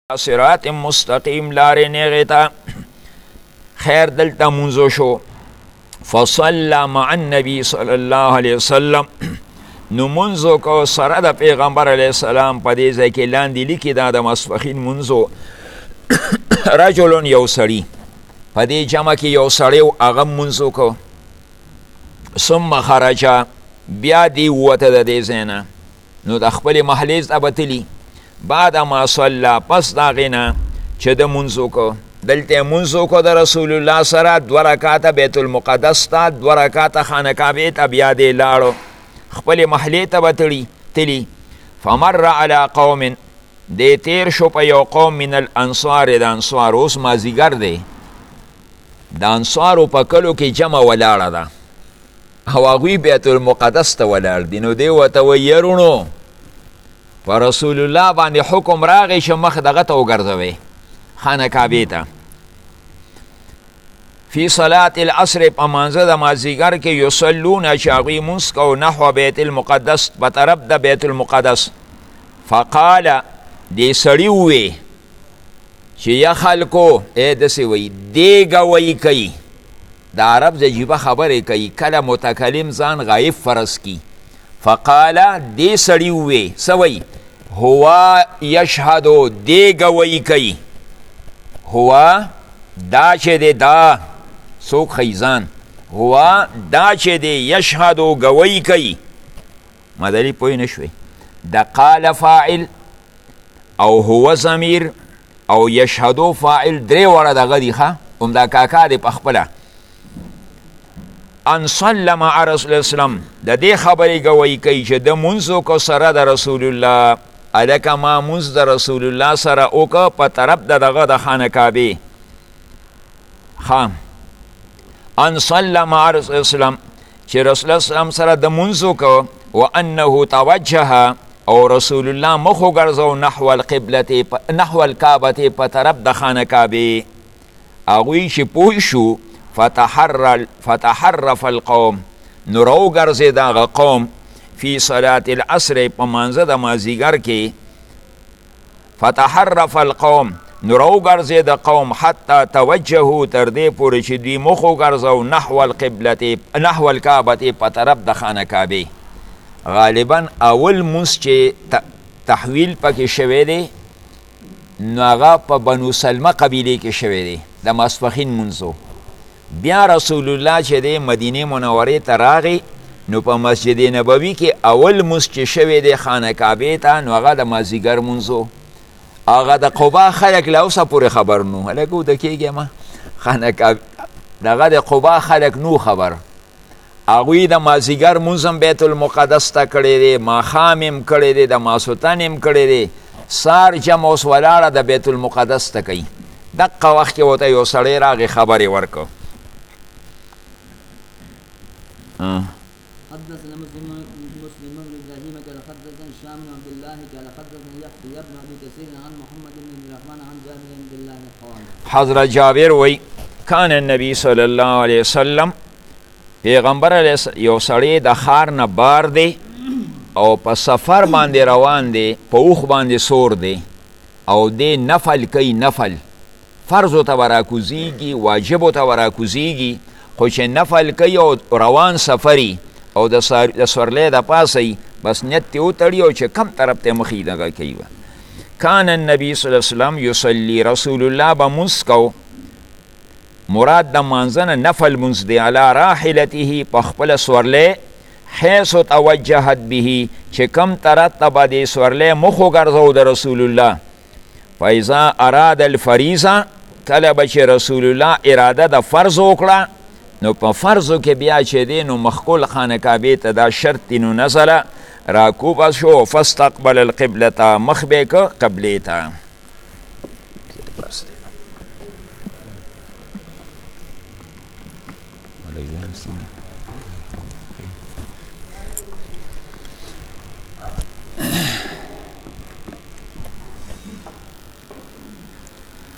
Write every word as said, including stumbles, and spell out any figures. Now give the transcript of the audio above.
صراط مستقیم لارې نیغې ته. خیر دلته منځو شو. فصلى مع النبي صلی الله علیه وسلم، نو منځو کو سره د پیغمبر علیه السلام. په دې ځای کې لاندې لیکي دا د ماسپښین منځو. رجل یو سړي، په دې جمع کې یو سړی و، هغه منځو کو. ثم خرج، بیا دی ووته د دې ځای نه، نو د خپلې محلې ته به تلي. بعد ما صلی، پس د هغې نه چې د منځو کو. دلته منځو کو د رسول الله سره، دوه رکاته بیت المقدس ته، دوه رکاته خانه کعبې ته، بیا دی لاړو خپلې محلې ته به تلي. فمر علی قوم، دی تیر شو په یو قوم من الانصار، د انصار. اوس مازدیګر دی، د انصارو په کلو کې جمع ولاړه ده او هغوی بیت المقدس ته ولاړ دي. نو دی ورته وایي یرونو، په رسول الله باندې حکم راغی چې مخ دغه ته وګرځوئ، خانه کعبې ته. فی صلاة العصر، په مانځه د مازدیګر کې، یصلون، چې هغوی مونځ کو نحو بیت المقدس، په طرف د بیت المقدس. فقال، دې سړي ووی چې یا خلکو، ای داسې وایي دې ګویي کوي، د عرب د جیبه خبرې کوي، کله متکلم ځان غایب فرض کی. فقال، دې سړي ووی څه وایي، هو یشهدو، دې ګویي کوي. هو دا چې دی، دا څوک خیزان، هو دا چې دی، یشهدو ګویي کوي. مدلي پوه نه شوئ. د قال فاعل او هو ضمیر او یشهدو فاعل درې واړه دغه دي ښه، همدا کاکا دی په خپله. ان صلی مع رسول اسلام، د دې خبرې ګویي کوي چې د منځو کو سره د رسول الله، الکه ما منځ د رسول الله سره وکړه په طرف د دغه د خانه کعبې. ښه، ان صلی مع رسول اسلام، چې رسول اسلام سره د منځو کو. وانه توجه، او رسول الله مخ وګرځو نحو القبلة، نحو الکعبة، په طرف د خانه کعبې. هغوی چې پوه شو، فتحرف القوم، نو راوګرځېد هغه قوم. فی صلاة العصر، په مانځه د مازدیګر کې. فتحرف القوم، نو راوګرځېد قوم، حتی توجهو، تر دې پورې چې دوی مخ وګرځو نحو القبلة، نحو الکعبة، په طرف د خانه کعبې. غالبا اول مونځ چې تحویل پکې شوی دی، نو هغه په بنو سلمه قبیلې کې شوی دی، د ماسپښین منځو. بیا رسول الله چې دی مدینې منورې ته راغی، نو په مسجد نبوي کې اول مونځ چې شوی دی خانه کعبې ته، نو هغه د مازدیګر منځو. هغه د قبا خلک له اوسه پورې خبر نو، هلکه وده کېږي ما خانه کعبې، دغه د قبا خلک نو خبر. هغوی د مازدیګر مونځ هم بیت المقدس ته کړی دی، ماښام هم کړی دی، د ماسوتن هم کړی دی، سار جمع اوس ولاړه د بیت المقدس ته کوي. دقه وخت کې ورته یو سړی راغی خبرې ورکړه. حدثنا مسلم مسلم بن ابراهيم قال حدثنا هشام بن عبد الله قال حدثنا يحيى بن ابي كثير عن محمد بن الرحمن عن جابر بن عبد الله قال. حضرت جابر وی کان النبی صلی الله علیه وسلم، پیغمبر علیه یو سړی د ښار نه بار دی او په سفر باندې روان دی، په اوښ باندې سور دی او دی نفل کوي. نفل فرضو ته به راکوزیږي، واجبو ته به راکوزیږي، خو چې نفل کوي او روان سفری او د سورلی د پاسه بس نیت تې وتړي او چې کم طرف ته مخې دغه کوي. کان النبي صلی الله علیه وسلم یصلي، رسول الله به مونځ کو، مراد د مانځه نه نفل مونځ دی، علی راحلته، په خپله سورلی، حیث توجهت به، چې کم طرف ته به دې سورلی مخ وګرځو د رسول الله. فاذا اراد الفریضه، کله به چې رسول الله اراده د فرض وکړه، نو په فرضو کې بیا چې دی نو مخکول خانه کعبې ته دا شرط دی، نو نزله راکوبه شو، فاستقبل القبلة، مخ به که قبلې ته.